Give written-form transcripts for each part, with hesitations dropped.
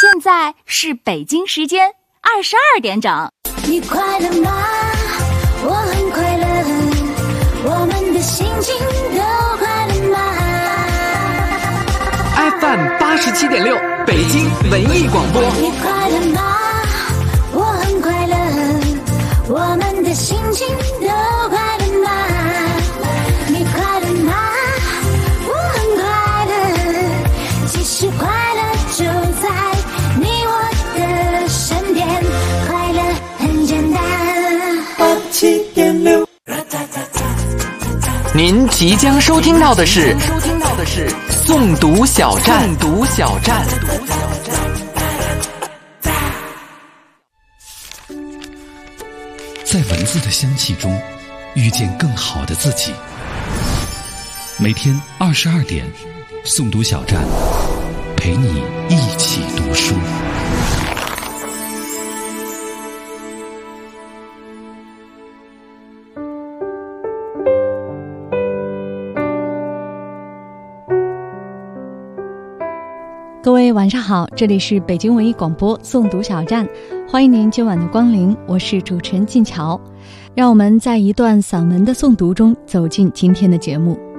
现在是北京时间22点整。 你快乐吗？我很快乐，我们的心情都快乐吗？ FM 87.6北京文艺广播。 你快乐吗？我很快乐，我们的心情都快乐吗？你快乐吗？我很快乐，其实快乐就在你我的身边，快乐很简单。87.6。 您即将收听到的是诵读小站。 在文字的香气中遇见更好的自己。每天22点，诵读小站陪你一起读书。 各位晚上好，这里是北京文艺广播诵读小站，欢迎您今晚的光临，我是主持人静乔。让我们在一段散文的诵读中走进今天的节目。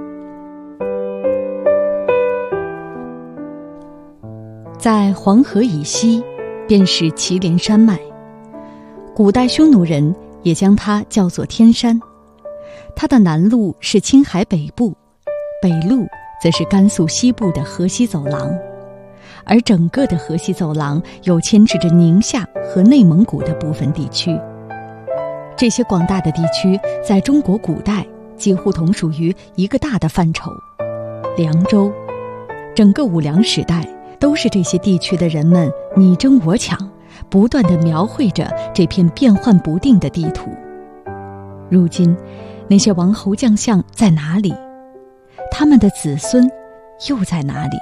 在黄河以西便是祁连山脉，古代匈奴人也将它叫做天山。它的南路是青海北部，北路则是甘肃西部的河西走廊，而整个的河西走廊又牵制着宁夏和内蒙古的部分地区。这些广大的地区在中国古代几乎同属于一个大的范畴——凉州。整个五梁时代都是这些地区的人们你争我抢，不断地描绘着这片变幻不定的地图。如今那些王侯将相在哪里？他们的子孙又在哪里？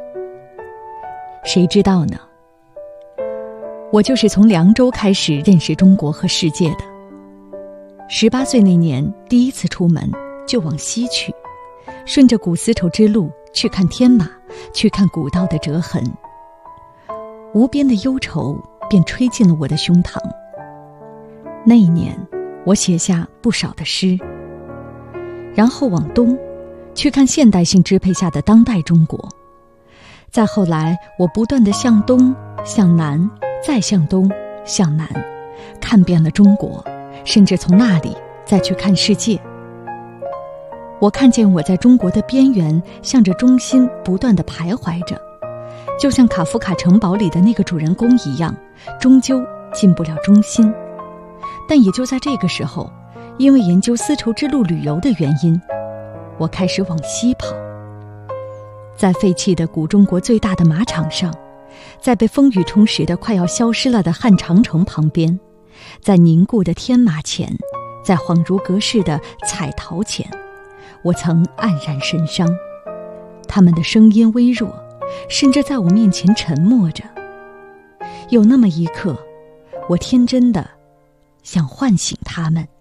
谁知道呢？我就是从凉州开始认识中国和世界的。18岁那年，第一次出门就往西去，顺着古丝绸之路去看天马，去看古道的折痕。无边的忧愁便吹进了我的胸膛。那一年，我写下不少的诗。然后往东，去看现代性支配下的当代中国。再后来，我不断地向东向南，再向东向南，看遍了中国，甚至从那里再去看世界。我看见我在中国的边缘向着中心不断地徘徊着，就像卡夫卡城堡里的那个主人公一样，终究进不了中心。但也就在这个时候，因为研究丝绸之路旅游的原因，我开始往西跑。在废弃的古中国最大的马场上，在被风雨冲蚀的快要消失了的汉长城旁边，在凝固的天马前，在恍如隔世的彩陶前，我曾黯然神伤。他们的声音微弱，甚至在我面前沉默着。有那么一刻，我天真的想唤醒他们。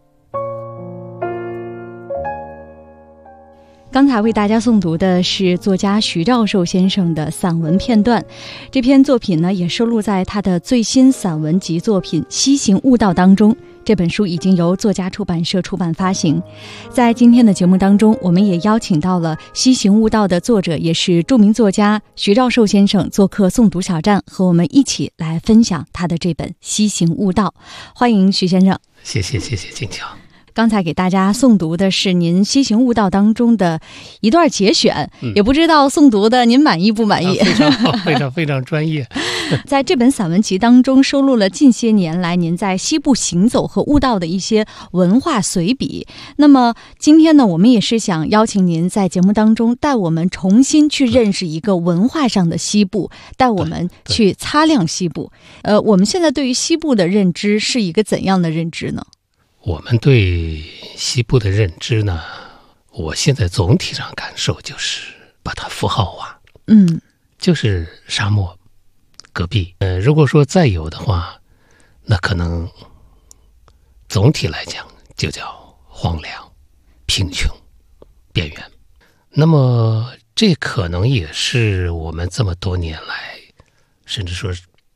刚才为大家诵读的是作家徐兆寿先生的散文片段，这篇作品呢也收录在他的最新散文集作品《西行悟道》当中。这本书已经由作家出版社出版发行。在今天的节目当中，我们也邀请到了《西行悟道》的作者，也是著名作家徐兆寿先生做客诵读小站，和我们一起来分享他的这本《西行悟道》。欢迎徐先生。谢谢静乔。刚才给大家诵读的是您《西行悟道》当中的一段节选，也不知道诵读的您满意不满意？ 非常好，非常专业。 在这本散文集当中收录了近些年来您在西部行走和悟道的一些文化随笔。那么今天呢，我们也是想邀请您在节目当中带我们重新去认识一个文化上的西部，带我们去擦亮西部。我们现在对于西部的认知是一个怎样的认知呢？ 我们对西部的认知呢，我现在总体上感受就是把它符号化，就是沙漠、戈壁。如果说再有的话，那可能总体来讲就叫荒凉、贫穷、边缘。那么这可能也是我们这么多年来，甚至说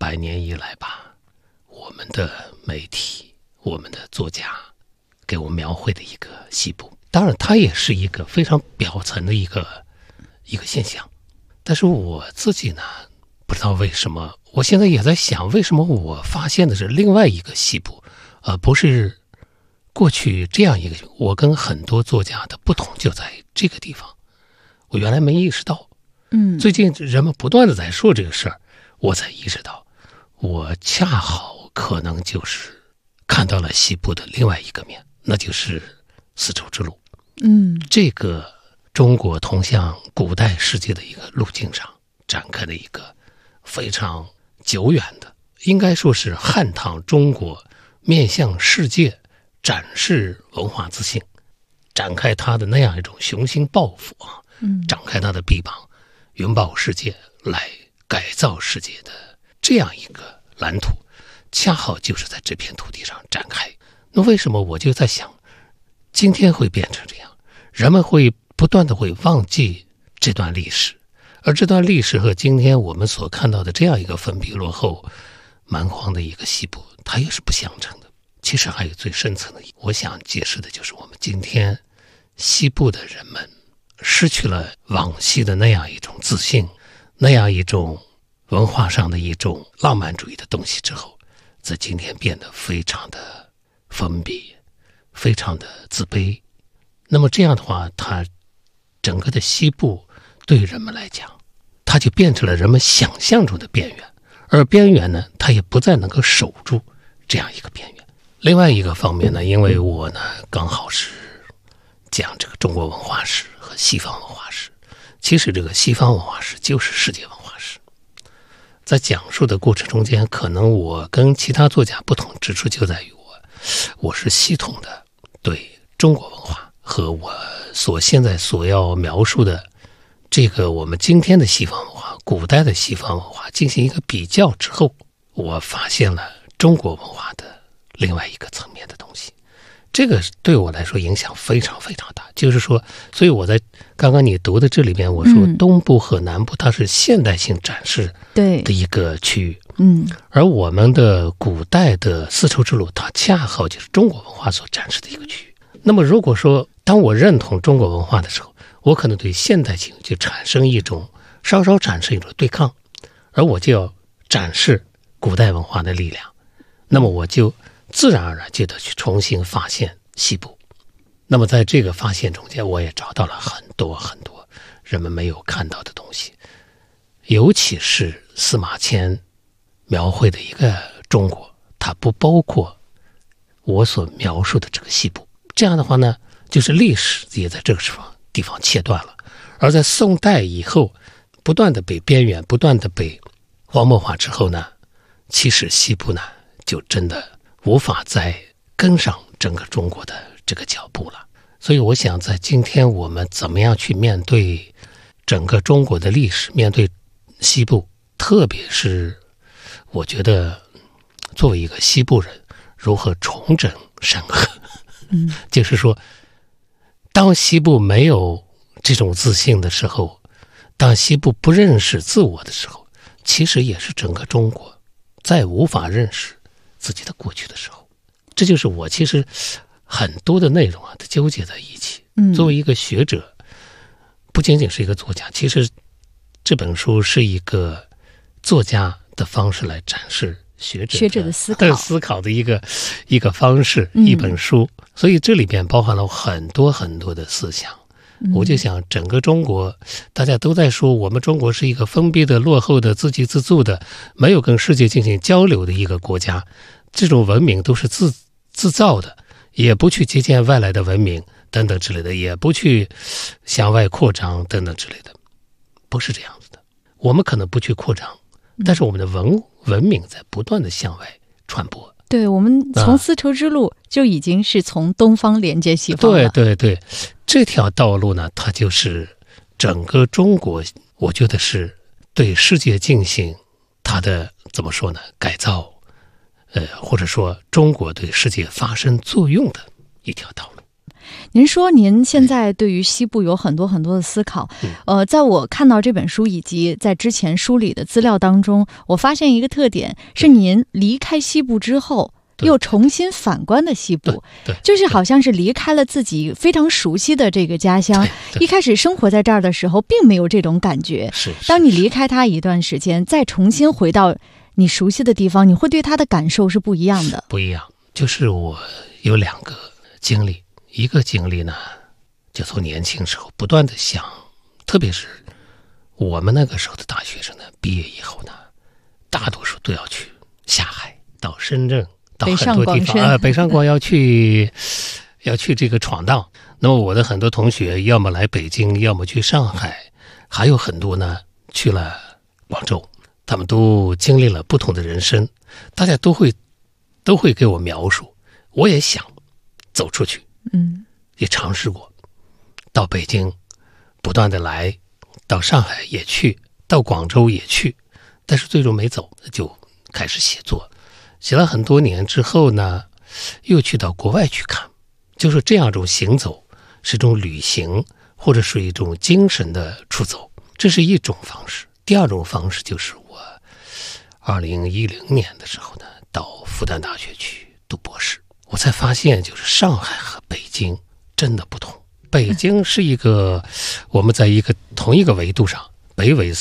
100年以来吧，我们的媒体、我们的作家给我描绘的一个西部。当然它也是一个非常表层的一个现象，但是我自己呢，不知道为什么，我现在也在想，为什么我发现的是另外一个西部，不是过去这样一个。我跟很多作家的不同就在这个地方，我原来没意识到。最近人们不断的在说这个事儿，我才意识到，我恰好可能就是看到了西部的另外一个面，那就是丝绸之路。这个中国通向古代世界的一个路径上展开的一个非常久远的，应该说是汉唐中国面向世界展示文化自信，展开他的那样一种雄心抱负啊，展开他的臂膀，拥抱世界，来改造世界的这样一个蓝图，恰好就是在这片土地上展开。那为什么我就在想，今天会变成这样，人们会不断的会忘记这段历史，而这段历史和今天我们所看到的这样一个封闭落后蛮荒的一个西部，它也是不相称的。其实还有最深层的，我想解释的就是我们今天西部的人们失去了往昔的那样一种自信，那样一种文化上的一种浪漫主义的东西之后，在今天变得非常的封闭，非常的自卑。那么这样的话，它整个的西部对人们来讲，它就变成了人们想象中的边缘，而边缘呢，它也不再能够守住这样一个边缘。另外一个方面呢，因为我呢刚好是讲这个中国文化史和西方文化史，其实这个西方文化史就是世界文化史。在讲述的过程中间，可能我跟其他作家不同之处就在于我是系统的对中国文化和我现在所要描述的这个我们今天的西方文化、古代的西方文化进行一个比较之后，我发现了中国文化的另外一个层面的东西。这个对我来说影响非常非常大，就是说，所以我在刚刚你读的这里边，我说东部和南部它是现代性展示的一个区域，而我们的古代的丝绸之路，它恰好就是中国文化所展示的一个区域。那么如果说当我认同中国文化的时候，我可能对现代性就产生一种稍稍产生一种对抗，而我就要展示古代文化的力量，那么我就自然而然就得去重新发现西部。那么在这个发现中间，我也找到了很多很多人们没有看到的东西，尤其是司马迁描绘的一个中国，它不包括我所描述的这个西部。这样的话呢，就是历史也在这个地方切断了。而在宋代以后，不断的被边缘，不断的被荒漠化之后呢，其实西部呢就真的无法再跟上整个中国的这个脚步了。所以我想在今天我们怎么样去面对整个中国的历史，面对西部，特别是我觉得作为一个西部人，如何重整山河，就是说当西部没有这种自信的时候，当西部不认识自我的时候，其实也是整个中国再无法认识自己的过去的时候。这就是我其实很多的内容都纠结在一起。作为一个学者，不仅仅是一个作家，其实这本书是一个作家的方式来展示学者的思考的一个方式，一本书。所以这里边包含了很多很多的思想。我就想整个中国大家都在说我们中国是一个封闭的、落后的、自给自足的、没有跟世界进行交流的一个国家，这种文明都是自造的，也不去借鉴外来的文明等等之类的，也不去向外扩张等等之类的，不是这样子的。我们可能不去扩张，但是我们的文明在不断的向外传播。 对，我们从丝绸之路就已经是从东方连接西方了。 对，这条道路呢，它就是整个中国，我觉得是对世界进行它的怎么说呢，改造，或者说中国对世界发生作用的一条道路。 您说您现在对于西部有很多很多的思考，在我看到这本书以及在之前梳理的资料当中，我发现一个特点是您离开西部之后又重新反观的西部，就是好像是离开了自己非常熟悉的这个家乡，一开始生活在这儿的时候并没有这种感觉，当你离开它一段时间，再重新回到你熟悉的地方，你会对它的感受是不一样的。 不一样，就是我有2个经历，一个经历呢，就从年轻时候不断的想，特别是我们那个时候的大学生呢，毕业以后呢，大多数都要去下海，到深圳，到很多地方北上广要去这个闯荡。那么我的很多同学要么来北京，要么去上海，还有很多呢去了广州，他们都经历了不同的人生，大家都会给我描述，我也想走出去，也尝试过，到北京不断的来，到上海也去，到广州也去，但是最终没走，就开始写作，写了很多年之后呢，又去到国外去看，就是这样一种行走，是一种旅行，或者是一种精神的出走，这是一种方式。第二种方式就是我2010年的时候呢，到复旦大学去读博士，我才发现就是上海和北京真的不同。北京是一个我们在同一个维度上，北纬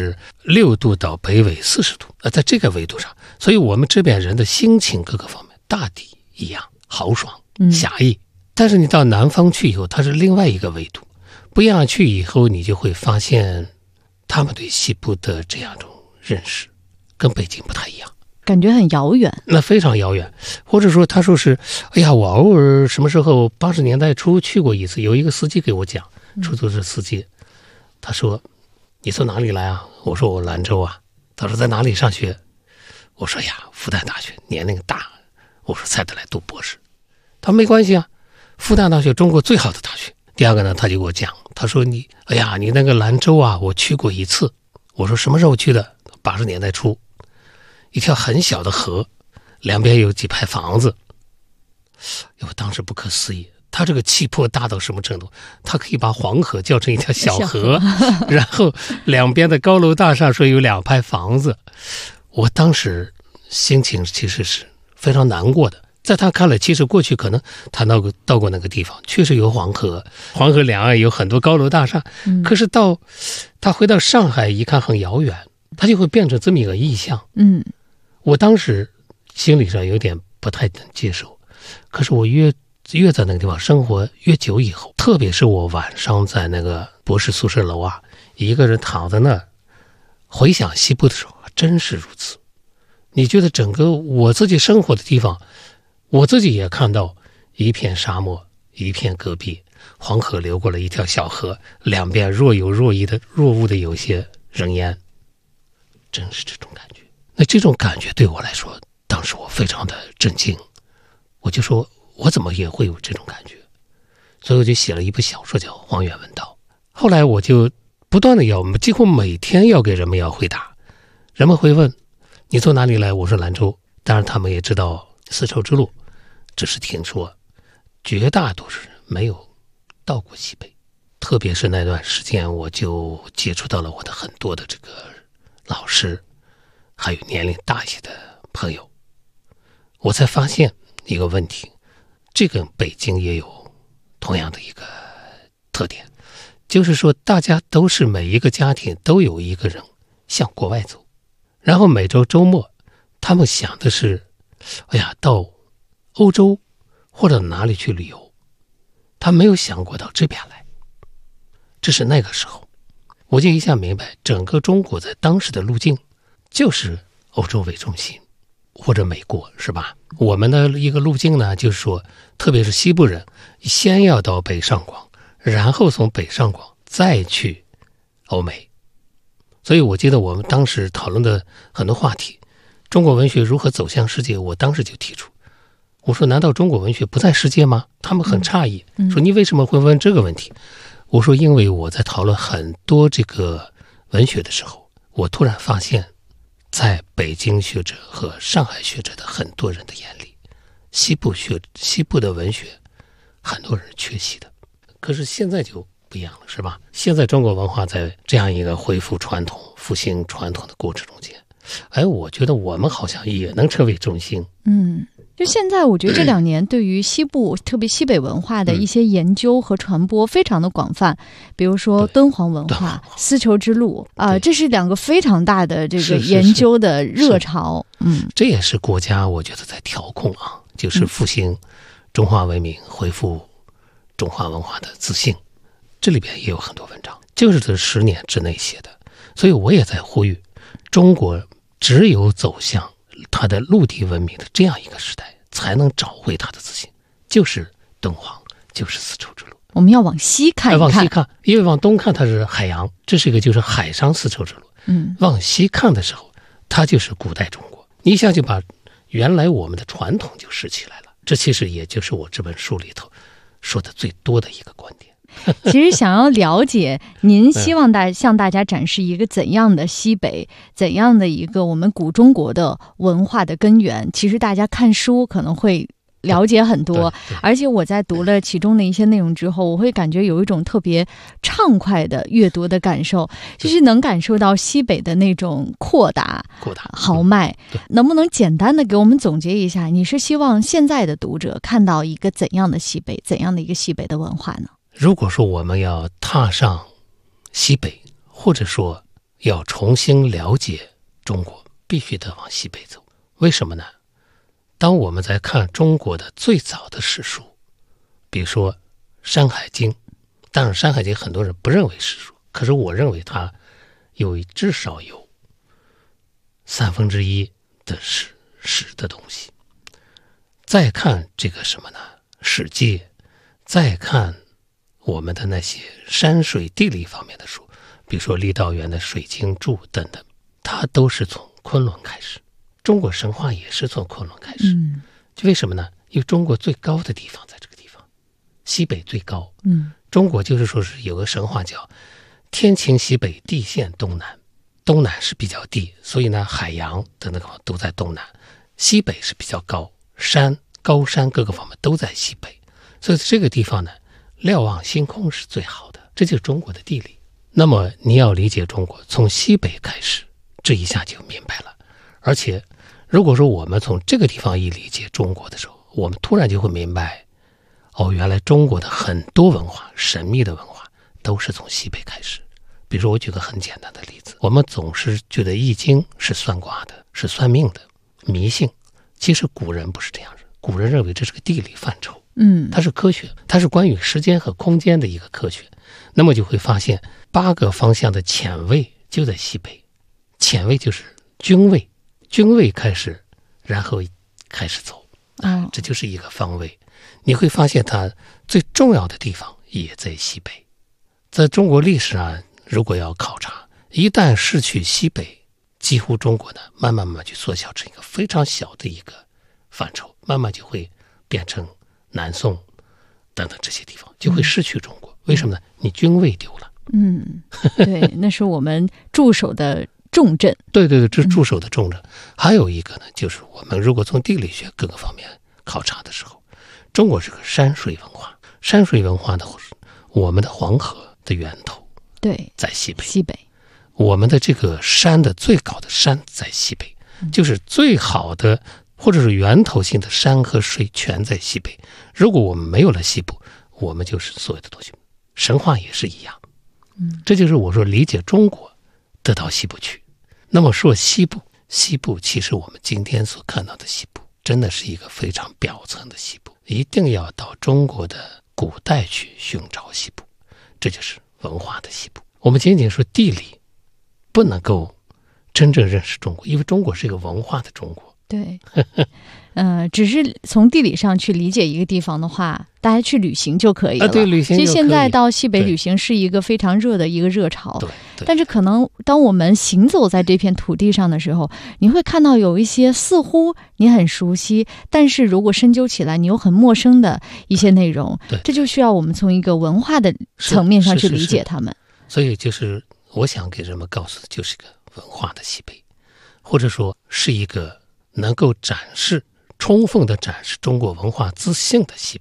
36度到北纬40度，在这个维度上，所以我们这边人的心情各个方面大抵一样，豪爽侠义。但是你到南方去以后，它是另外一个维度，不一样去以后，你就会发现他们对西部的这样一种认识跟北京不太一样， 感觉很遥远， 那非常遥远。或者说他说是，哎呀，我偶尔什么时候80年代初去过一次，有一个司机给我讲，出租车司机，他说你从哪里来啊？我说我兰州啊。他说在哪里上学？我说呀，复旦大学，年龄大。我说才得来读博士。他说没关系啊，复旦大学中国最好的大学。第二个呢，他就给我讲，他说你那个兰州啊，我去过一次。我说什么时候去的？80年代初，一条很小的河，两边有几排房子。我当时不可思议，他这个气魄大到什么程度？他可以把黄河叫成一条小河，然后两边的高楼大厦说有2排房子。我当时心情其实是非常难过的。在他看来，其实过去可能他到过那个地方，确实有黄河，黄河两岸有很多高楼大厦。可是他回到上海一看很遥远，他就会变成这么一个意象。我当时心理上有点不太能接受。可是我越在那个地方生活越久以后，特别是我晚上在那个博士宿舍楼啊，一个人躺在那回想西部的时候，真是如此。你觉得整个我自己生活的地方，我自己也看到一片沙漠，一片戈壁，黄河流过了一条小河，两边若有若无的有些人烟，真是这种感觉。那这种感觉对我来说，当时我非常的震惊，我就说我怎么也会有这种感觉，所以我就写了一部小说叫《荒原文道》。后来我就不断的几乎每天要给人们要回答，人们会问你从哪里来？我说兰州。当然他们也知道丝绸之路，只是听说，绝大多数人没有到过西北。特别是那段时间，我就接触到了我的很多的这个老师，还有年龄大一些的朋友，我才发现一个问题，这个北京也有同样的一个特点，就是说大家都是每一个家庭都有一个人向国外走，然后每周周末他们想的是到欧洲或者哪里去旅游，他没有想过到这边来。这是那个时候我就一下明白，整个中国在当时的路径就是欧洲为中心或者美国，是吧？我们的一个路径呢，就是说特别是西部人先要到北上广，然后从北上广再去欧美。所以我记得我们当时讨论的很多话题，中国文学如何走向世界，我当时就提出，我说难道中国文学不在世界吗？他们很诧异，说你为什么会问这个问题？我说因为我在讨论很多这个文学的时候，我突然发现在北京学者和上海学者的很多人的眼里，西部的文学很多人缺席的。可是现在就不一样了，是吧？现在中国文化在这样一个恢复传统、复兴传统的过程中间，我觉得我们好像也能成为中心。 就现在我觉得这2年对于西部特别西北文化的一些研究和传播非常的广泛，比如说敦煌文化、丝绸之路这是2个非常大的这个研究的热潮。 这也是国家我觉得在调控就是复兴中华文明，恢复中华文化的自信。这里边也有很多文章就是这10年之内写的，所以我也在呼吁，中国只有走向它的陆地文明的这样一个时代，才能找回它的自信，就是敦煌，就是丝绸之路。 我们要往西看一看， 往西看，因为往东看它是海洋，这是一个就是海上丝绸之路。往西看的时候，它就是古代中国。你一下就把原来我们的传统就拾起来了，这其实也就是我这本书里头说的最多的一个观点。 其实想要了解您希望向大家展示一个怎样的西北，怎样的一个我们古中国的文化的根源，其实大家看书可能会了解很多，而且我在读了其中的一些内容之后，我会感觉有一种特别畅快的阅读的感受，就是能感受到西北的那种阔大豪迈。能不能简单的给我们总结一下，你是希望现在的读者看到一个怎样的西北，怎样的一个西北的文化呢？ 如果说我们要踏上西北，或者说要重新了解中国，必须得往西北走。为什么呢？当我们在看中国的最早的史书，比如说《山海经》，当然《山海经》很多人不认为史书，可是我认为它至少有1/3的史的东西。再看这个什么呢？《史记》，再看我们的那些山水地理方面的书，比如说郦道元的《水经注》等等，它都是从昆仑开始。中国神话也是从昆仑开始。为什么呢？因为中国最高的地方在这个地方，西北最高。中国就是说是有个神话叫天倾西北，地陷东南。东南是比较低，所以呢海洋等等都在东南，西北是比较高，高山各个方面都在西北，所以这个地方呢瞭望星空是最好的，这就是中国的地理。那么你要理解中国从西北开始，这一下就明白了。而且如果说我们从这个地方一理解中国的时候，我们突然就会明白，原来中国的很多文化，神秘的文化都是从西北开始。比如说我举个很简单的例子，我们总是觉得易经是算卦的，是算命的，迷信。其实古人不是这样，古人认为这是个地理范畴，它是科学，它是关于时间和空间的一个科学。那么就会发现8个方向的浅位就在西北，浅位就是均位，均位开始，然后开始走，这就是一个方位。你会发现它最重要的地方也在西北。在中国历史上，如果要考察，一旦失去西北，几乎中国呢慢慢去缩小成一个非常小的一个范畴，慢慢就会变成南宋等等这些地方，就会失去中国。为什么呢？你均位丢了。 对，那是我们驻守的重镇。 对，这是驻守的重镇。还有一个呢，就是我们如果从地理学各个方面考察的时候，中国是个山水文化。山水文化的我们的黄河的源头在西北，我们的这个山的最高的山在西北，就是最好的或者是源头性的山和水全在西北。如果我们没有了西部，我们就是所有的东西。神话也是一样。这就是我说理解中国得到西部去。那么说西部其实我们今天所看到的西部真的是一个非常表层的西部，一定要到中国的古代去寻找西部，这就是文化的西部。我们仅仅说地理不能够真正认识中国，因为中国是一个文化的中国。 对，只是从地理上去理解一个地方的话，大家去旅行就可以了。 对，旅行就可以。 其实现在到西北旅行是一个非常热的一个热潮。对。但是可能当我们行走在这片土地上的时候，你会看到有一些似乎你很熟悉，但是如果深究起来你又很陌生的一些内容。对，这就需要我们从一个文化的层面上去理解他们。 所以就是我想给人们告诉的就是一个文化的西北，或者说是一个能够充分的展示中国文化自信的西北。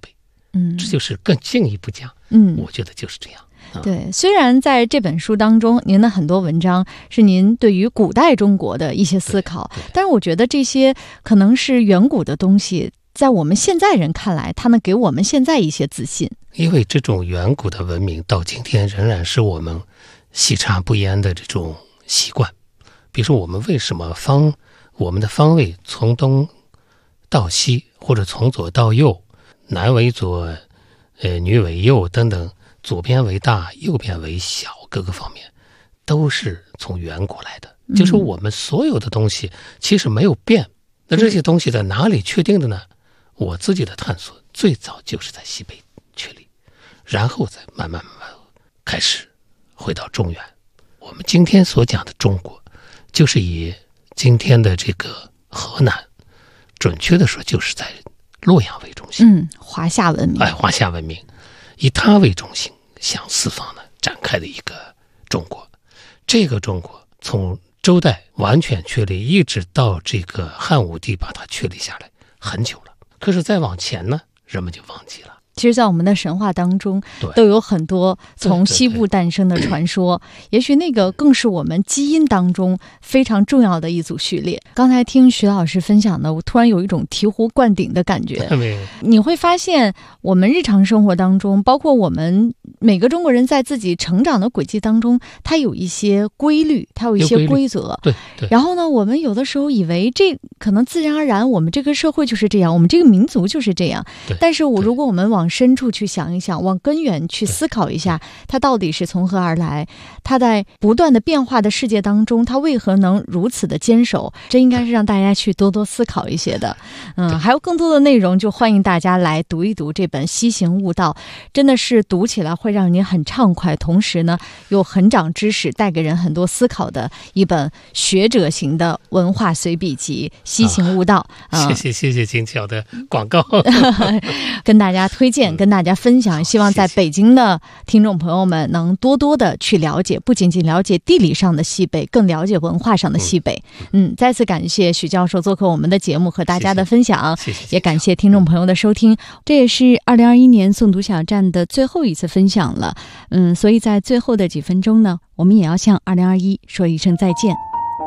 这就是更进一步讲，我觉得就是这样。 对，虽然在这本书当中，您的很多文章是您对于古代中国的一些思考，但是我觉得这些可能是远古的东西，在我们现在人看来，它能给我们现在一些自信。 因为这种远古的文明到今天仍然是我们细察不言的这种习惯。比如说我们为什么我们的方位从东到西，或者从左到右，男为左，女为右等等，左边为大，右边为小，各个方面都是从远古来的。就是我们所有的东西其实没有变。那这些东西在哪里确定的呢？我自己的探索最早就是在西北确立，然后再慢慢开始回到中原。我们今天所讲的中国，就是以今天的这个河南，准确的说就是在洛阳为中心， 华夏文明， 华夏文明以它为中心向四方呢展开的一个中国。这个中国从周代完全确立，一直到这个汉武帝把它确立下来很久了。可是再往前呢，人们就忘记了。 其实在我们的神话当中都有很多从西部诞生的传说，也许那个更是我们基因当中非常重要的一组序列。刚才听徐老师分享的，我突然有一种醍醐灌顶的感觉。你会发现我们日常生活当中，包括我们每个中国人在自己成长的轨迹当中，它有一些规律，它有一些规则。 对。 然后呢，我们有的时候以为这可能自然而然，我们这个社会就是这样，我们这个民族就是这样。但是如果我们往深处去想一想，往根源去思考一下，它到底是从何而来，它在不断的变化的世界当中，它为何能如此的坚守，这应该是让大家去多多思考一些的。还有更多的内容，就欢迎大家来读一读这本《西行悟道》，真的是读起来会让你很畅快，同时呢又很长知识，带给人很多思考的一本学者型的文化随笔集《西行悟道》。 谢谢金巧的广告跟大家推荐，跟大家分享，希望在北京的听众朋友们能多多的去了解，不仅仅了解地理上的西北，更了解文化上的西北。再次感谢许教授做客我们的节目和大家的分享， 谢谢也感谢听众朋友的收听。这也是2021年诵读小站的最后一次分享了，所以在最后的几分钟呢，我们也要向2021说一声再见。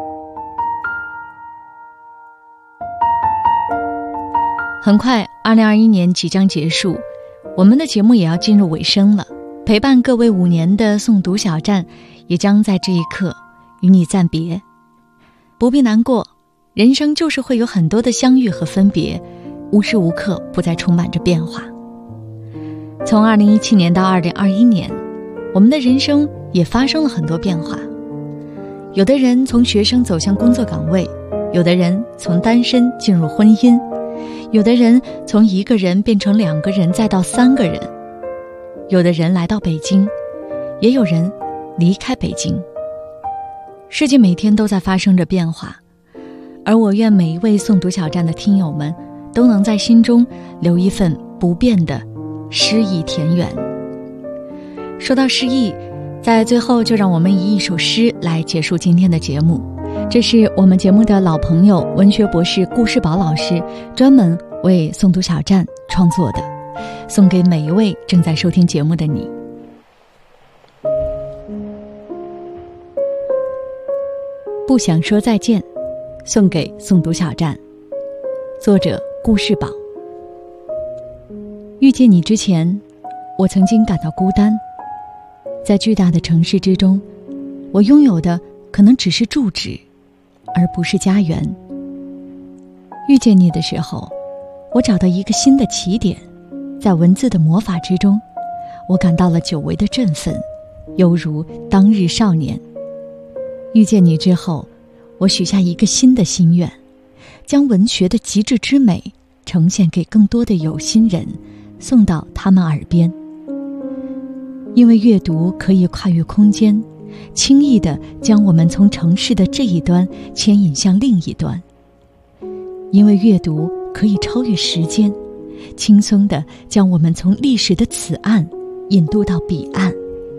很快2021年即将结束，我们的节目也要进入尾声了。陪伴各位5年的诵读小站也将在这一刻与你暂别。不必难过，人生就是会有很多的相遇和分别，无时无刻不再充满着变化。从2017年到2021年，我们的人生也发生了很多变化。有的人从学生走向工作岗位，有的人从单身进入婚姻，有的人从1个人变成2个人再到3个人，有的人来到北京，也有人离开北京。世界每天都在发生着变化，而我愿每一位诵读小站的听友们都能在心中留一份不变的诗意田园。说到诗意，在最后就让我们以一首诗来结束今天的节目。这是我们节目的老朋友文学博士顾世宝老师专门为诵读小站创作的，送给每一位正在收听节目的你。不想说再见，送给诵读小站，作者顾世宝。遇见你之前，我曾经感到孤单，在巨大的城市之中，我拥有的可能只是住址，而不是家园。遇见你的时候，我找到一个新的起点，在文字的魔法之中，我感到了久违的振奋，犹如当日少年。遇见你之后，我许下一个新的心愿，将文学的极致之美呈现给更多的有心人，送到他们耳边。因为阅读可以跨越空间，轻易地将我们从城市的这一端牵引向另一端。因为阅读可以超越时间，轻松地将我们从历史的此岸引渡到彼岸。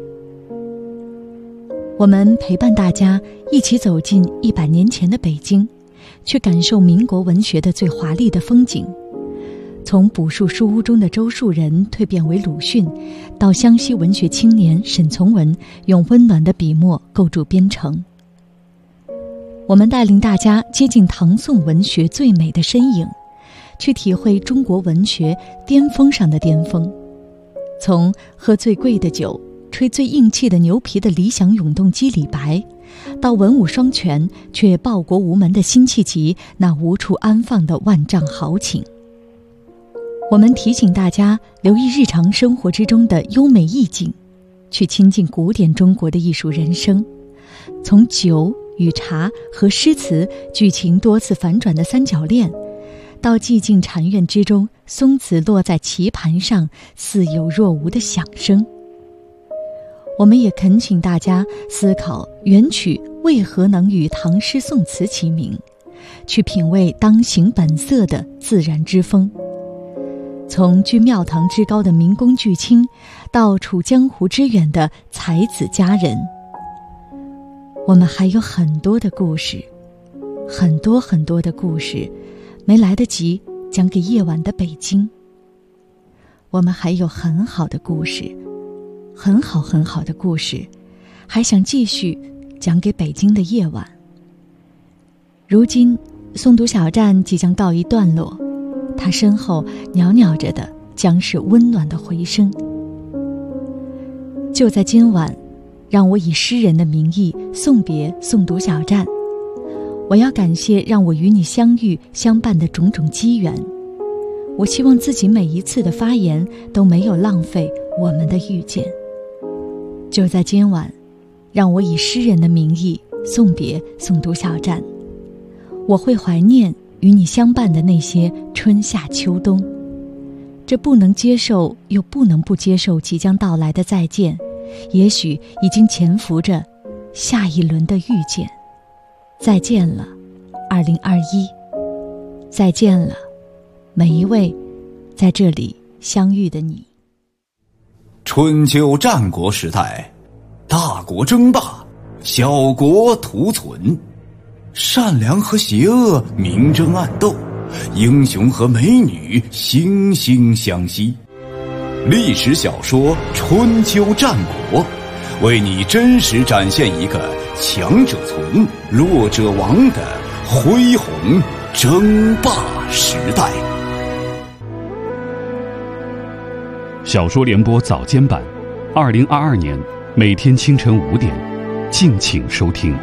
我们陪伴大家一起走进100年前的北京，去感受民国文学的最华丽的风景， 从朴树书屋中的周树人蜕变为鲁迅，到湘西文学青年沈从文用温暖的笔墨构筑边城。我们带领大家接近唐宋文学最美的身影，去体会中国文学巅峰上的巅峰。从喝最贵的酒、吹最硬气的牛皮的理想永动机李白，到文武双全却报国无门的辛弃疾那无处安放的万丈豪情。我们提醒大家留意日常生活之中的优美意境，去亲近古典中国的艺术人生，从酒与茶和诗词剧情多次反转的三角恋，到寂静禅院之中松子落在棋盘上似有若无的响声。我们也恳请大家思考元曲为何能与唐诗宋词齐名，去品味当行本色的自然之风。从居庙堂之高的民工巨卿，到处江湖之远的才子佳人，我们还有很多的故事，很多很多的故事没来得及讲给夜晚的北京。我们还有很好的故事，很好很好的故事，还想继续讲给北京的夜晚。如今诵读小站即将告一段落，它身后袅袅着的将是温暖的回声。就在今晚，让我以诗人的名义送别诵读小站。我要感谢让我与你相遇相伴的种种机缘，我希望自己每一次的发言都没有浪费我们的遇见。就在今晚，让我以诗人的名义送别诵读小站。我会怀念与你相伴的那些春夏秋冬，这不能接受又不能不接受即将到来的再见，也许已经潜伏着下一轮的遇见。再见了2021，再见了每一位在这里相遇的你。 春秋战国时代，大国争霸，小国图存，善良和邪恶明争暗斗，英雄和美女惺惺相惜。历史小说《春秋战国》，为你真实展现一个强者存，弱者亡的恢宏争霸时代。 小说联播早间版，2022年每天清晨5点，敬请收听。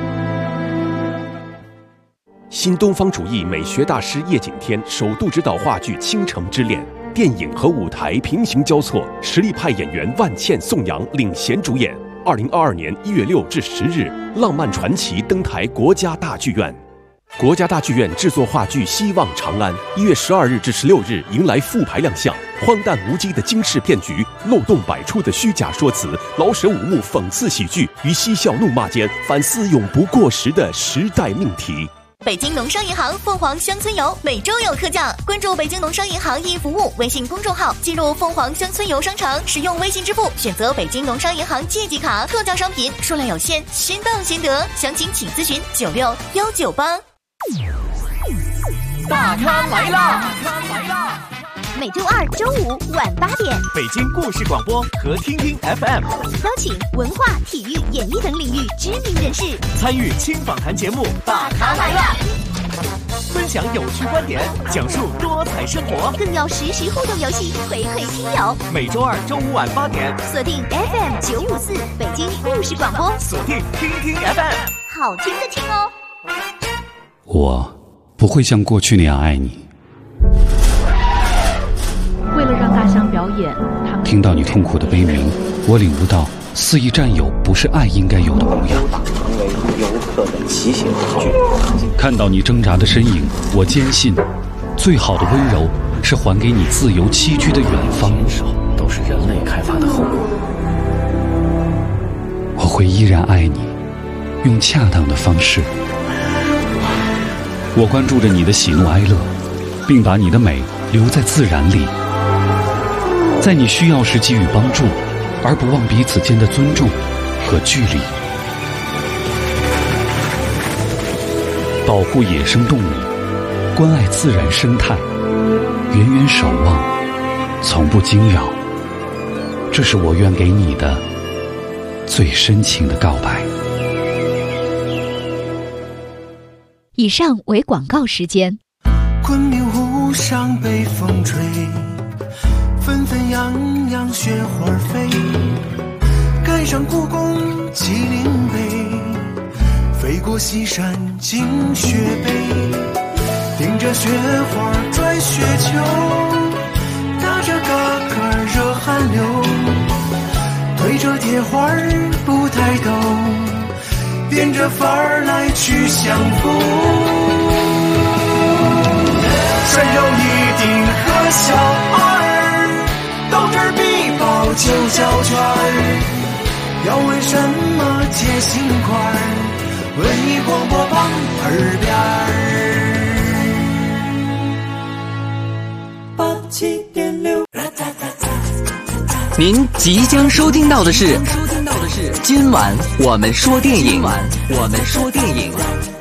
新东方主义美学大师叶景天首度执导话剧《倾城之恋》，电影和舞台平行交错，实力派演员万茜、宋阳领衔主演。2022年1月6至10日，浪漫传奇登台国家大剧院。国家大剧院制作话剧《希望长安》，1月12日至16日迎来复排亮相。荒诞无稽的惊世骗局，漏洞百出的虚假说辞，老舍五幕讽刺喜剧于嬉笑怒骂间反思永不过时的时代命题。 北京农商银行凤凰乡村游每周有特价，关注北京农商银行易服务微信公众号，进入凤凰乡村游商城，使用微信支付，选择北京农商银行借记卡，特价商品数量有限，先到先得，详情请咨询96198。 大咖来啦！ 每周二、周五晚8点， 北京故事广播和听听 FM 邀请文化、体育、演艺等领域知名人士参与轻访谈节目《大咖来啦》，分享有趣观点，讲述多彩生活， 更有实时互动游戏回馈听友。 每周二、周五晚8点， 锁定 FM 954北京故事广播， 锁定听听 FM， 好听的听哦。 我不会像过去那样爱你。 为了让大象表演，他们听到你痛苦的悲鸣，我领悟到肆意占有不是爱应该有的模样。 成为游客的骑行工具。 看到你挣扎的身影，我坚信，最好的温柔是还给你自由栖居的远方。 都是人类开发的后果。 我会依然爱你，用恰当的方式。我关注着你的喜怒哀乐，并把你的美留在自然里，在你需要时给予帮助，而不忘彼此间的尊重和距离。保护野生动物，关爱自然生态， 远远守望，从不惊扰。这是我愿给你的最深情的告白。 以上为广告时间。 昆明湖上北风吹，纷纷扬扬雪花飞，盖上故宫麒麟碑，飞过西山惊雪碑，顶着雪花拽雪球，打着嘎嘎热汗流，推着铁环不抬头，变着法儿来去相逢。涮肉一丁和小二，豆汁必包就胶圈儿，要为什么接心块？文艺广播旁耳边87.6。 您即将收听到的是今晚我们说电影。